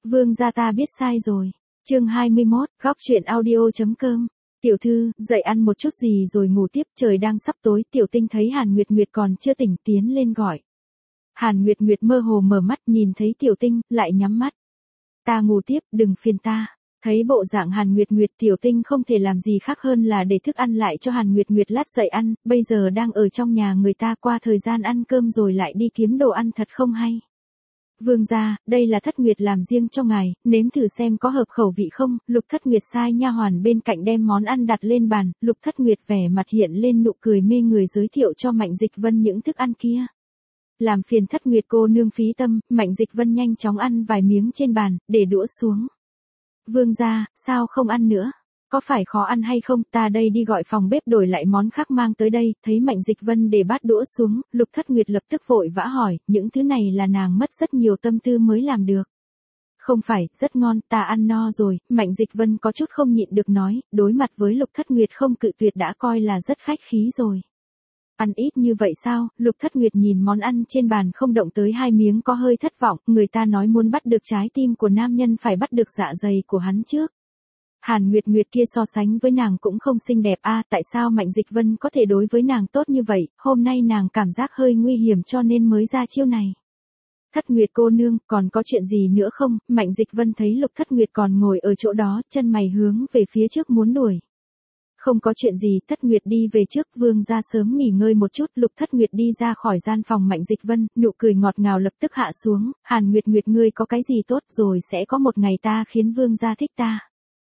Vương gia ta biết sai rồi. Chương 21, góc truyện audio.com. Tiểu thư, dậy ăn một chút gì rồi ngủ tiếp, trời đang sắp tối. Tiểu Tinh thấy Hàn Nguyệt Nguyệt còn chưa tỉnh, tiến lên gọi. Hàn Nguyệt Nguyệt mơ hồ mở mắt, nhìn thấy Tiểu Tinh, lại nhắm mắt. Ta ngủ tiếp, đừng phiền ta. Thấy bộ dạng Hàn Nguyệt Nguyệt, Tiểu Tinh không thể làm gì khác hơn là để thức ăn lại cho Hàn Nguyệt Nguyệt lát dậy ăn, bây giờ đang ở trong nhà người ta, qua thời gian ăn cơm rồi lại đi kiếm đồ ăn thật không hay. Vương gia, đây là Thất Nguyệt làm riêng cho ngài, nếm thử xem có hợp khẩu vị không. Lục Thất Nguyệt sai nha hoàn bên cạnh đem món ăn đặt lên bàn, Lục Thất Nguyệt vẻ mặt hiện lên nụ cười mê người, giới thiệu cho Mạnh Dịch Vân những thức ăn kia. Làm phiền Thất Nguyệt cô nương phí tâm, Mạnh Dịch Vân nhanh chóng ăn vài miếng trên bàn, để đũa xuống. Vương gia, sao không ăn nữa? Có phải khó ăn hay không? Ta đây đi gọi phòng bếp đổi lại món khác mang tới đây. Thấy Mạnh Dịch Vân để bát đũa xuống, Lục Thất Nguyệt lập tức vội vã hỏi, những thứ này là nàng mất rất nhiều tâm tư mới làm được. Không phải, rất ngon, ta ăn no rồi. Mạnh Dịch Vân có chút không nhịn được nói, đối mặt với Lục Thất Nguyệt không cự tuyệt đã coi là rất khách khí rồi. Ăn ít như vậy sao? Lục Thất Nguyệt nhìn món ăn trên bàn không động tới 2 miếng có hơi thất vọng, người ta nói muốn bắt được trái tim của nam nhân phải bắt được dạ dày của hắn trước. Hàn Nguyệt Nguyệt kia so sánh với nàng cũng không xinh đẹp a, tại sao Mạnh Dịch Vân có thể đối với nàng tốt như vậy, hôm nay nàng cảm giác hơi nguy hiểm cho nên mới ra chiêu này. Thất Nguyệt cô nương, còn có chuyện gì nữa không? Mạnh Dịch Vân thấy Lục Thất Nguyệt còn ngồi ở chỗ đó, chân mày hướng về phía trước muốn đuổi. Không có chuyện gì, Thất Nguyệt đi về trước, vương gia sớm nghỉ ngơi một chút. Lục Thất Nguyệt đi ra khỏi gian phòng Mạnh Dịch Vân, nụ cười ngọt ngào lập tức hạ xuống. Hàn Nguyệt Nguyệt ngươi có cái gì tốt rồi sẽ có một ngày ta khiến vương gia thích ta.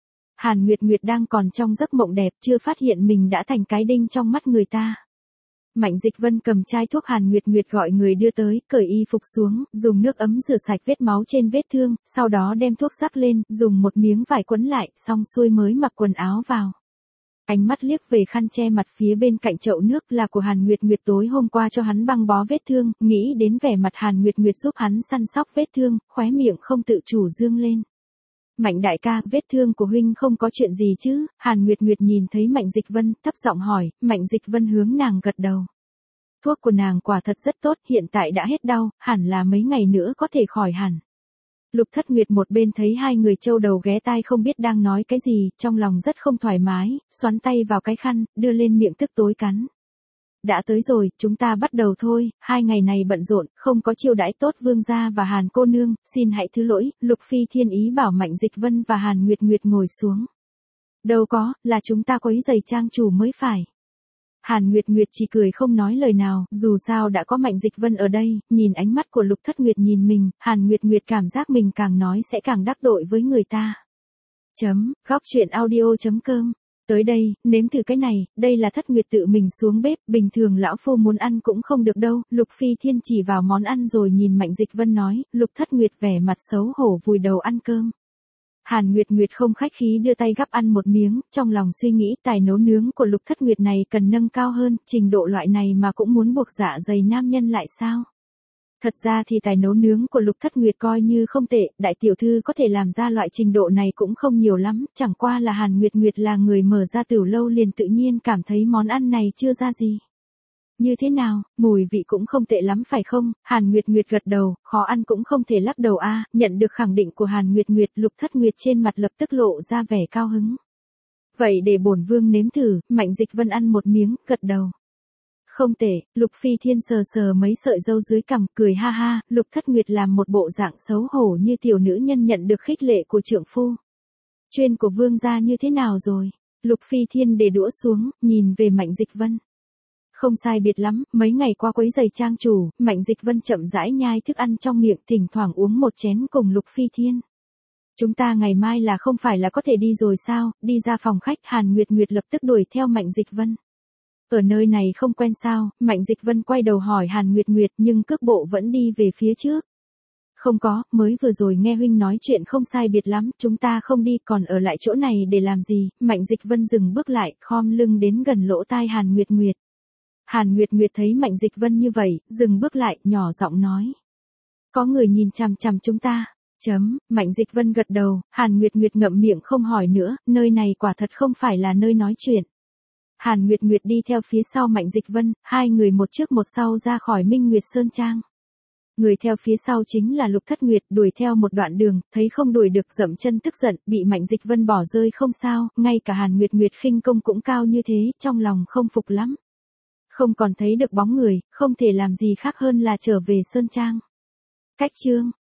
Hàn Nguyệt Nguyệt đang còn trong giấc mộng đẹp, chưa phát hiện mình đã thành cái đinh trong mắt người ta. Mạnh Dịch Vân cầm chai thuốc Hàn Nguyệt Nguyệt gọi người đưa tới, cởi y phục xuống, dùng nước ấm rửa sạch vết máu trên vết thương, sau đó đem thuốc sắc lên, dùng một miếng vải quấn lại, xong xuôi mới mặc quần áo vào. Ánh mắt liếc về khăn che mặt phía bên cạnh chậu nước là của Hàn Nguyệt Nguyệt tối hôm qua cho hắn băng bó vết thương, nghĩ đến vẻ mặt Hàn Nguyệt Nguyệt giúp hắn săn sóc vết thương, khóe miệng không tự chủ dương lên. Mạnh đại ca, vết thương của huynh không có chuyện gì chứ? Hàn Nguyệt Nguyệt nhìn thấy Mạnh Dịch Vân, thấp giọng hỏi. Mạnh Dịch Vân hướng nàng gật đầu. Thuốc của nàng quả thật rất tốt, hiện tại đã hết đau, hẳn là mấy ngày nữa có thể khỏi hẳn. Lục Thất Nguyệt một bên thấy hai người châu đầu ghé tai không biết đang nói cái gì, trong lòng rất không thoải mái, xoắn tay vào cái khăn, đưa lên miệng tức tối cắn. Đã tới rồi, chúng ta bắt đầu thôi, 2 ngày này bận rộn, không có chiêu đãi tốt vương gia và Hàn cô nương, xin hãy thứ lỗi. Lục Phi Thiên ý bảo Mạnh Dịch Vân và Hàn Nguyệt Nguyệt ngồi xuống. Đâu có, là chúng ta quấy rầy trang chủ mới phải. Hàn Nguyệt Nguyệt chỉ cười không nói lời nào, dù sao đã có Mạnh Dịch Vân ở đây, nhìn ánh mắt của Lục Thất Nguyệt nhìn mình, Hàn Nguyệt Nguyệt cảm giác mình càng nói sẽ càng đắc tội với người ta. Góc truyện audio.com. Tới đây, nếm thử cái này, đây là Thất Nguyệt tự mình xuống bếp, bình thường lão phu muốn ăn cũng không được đâu. Lục Phi Thiên chỉ vào món ăn rồi nhìn Mạnh Dịch Vân nói. Lục Thất Nguyệt vẻ mặt xấu hổ vùi đầu ăn cơm. Hàn Nguyệt Nguyệt không khách khí đưa tay gắp ăn một miếng, trong lòng suy nghĩ tài nấu nướng của Lục Thất Nguyệt này cần nâng cao hơn, trình độ loại này mà cũng muốn buộc dạ dày nam nhân lại sao? Thật ra thì tài nấu nướng của Lục Thất Nguyệt coi như không tệ, đại tiểu thư có thể làm ra loại trình độ này cũng không nhiều lắm, chẳng qua là Hàn Nguyệt Nguyệt là người mở ra tiểu lâu liền tự nhiên cảm thấy món ăn này chưa ra gì. Như thế nào, mùi vị cũng không tệ lắm phải không? Hàn Nguyệt Nguyệt gật đầu, khó ăn cũng không thể lắc đầu a. Nhận được khẳng định của Hàn Nguyệt Nguyệt, Lục Thất Nguyệt trên mặt lập tức lộ ra vẻ cao hứng. Vậy để bổn vương nếm thử. Mạnh Dịch Vân ăn một miếng, gật đầu. Không tệ. Lục Phi Thiên sờ sờ mấy sợi râu dưới cằm, cười ha ha. Lục Thất Nguyệt làm một bộ dạng xấu hổ như tiểu nữ nhân nhận được khích lệ của trượng phu. Chuyên của vương gia như thế nào rồi? Lục Phi Thiên để đũa xuống, nhìn về Mạnh Dịch Vân. Không sai biệt lắm, mấy ngày qua quấy giày trang chủ, Mạnh Dịch Vân chậm rãi nhai thức ăn trong miệng, thỉnh thoảng uống một chén cùng Lục Phi Thiên. Chúng ta ngày mai là không phải là có thể đi rồi sao? Đi ra phòng khách, Hàn Nguyệt Nguyệt lập tức đuổi theo Mạnh Dịch Vân. Ở nơi này không quen sao? Mạnh Dịch Vân quay đầu hỏi Hàn Nguyệt Nguyệt nhưng cước bộ vẫn đi về phía trước. Không có, mới vừa rồi nghe huynh nói chuyện không sai biệt lắm, chúng ta không đi còn ở lại chỗ này để làm gì? Mạnh Dịch Vân dừng bước lại, khom lưng đến gần lỗ tai Hàn Nguyệt Nguyệt. Hàn Nguyệt Nguyệt thấy Mạnh Dịch Vân như vậy, dừng bước lại, nhỏ giọng nói. Có người nhìn chằm chằm chúng ta. Mạnh Dịch Vân gật đầu, Hàn Nguyệt Nguyệt ngậm miệng không hỏi nữa, nơi này quả thật không phải là nơi nói chuyện. Hàn Nguyệt Nguyệt đi theo phía sau Mạnh Dịch Vân, hai người một trước một sau ra khỏi Minh Nguyệt Sơn Trang. Người theo phía sau chính là Lục Thất Nguyệt, đuổi theo một đoạn đường, thấy không đuổi được dậm chân tức giận, bị Mạnh Dịch Vân bỏ rơi không sao, ngay cả Hàn Nguyệt Nguyệt khinh công cũng cao như thế, trong lòng không phục lắm. Không còn thấy được bóng người, không thể làm gì khác hơn là trở về Sơn Trang. Cách chương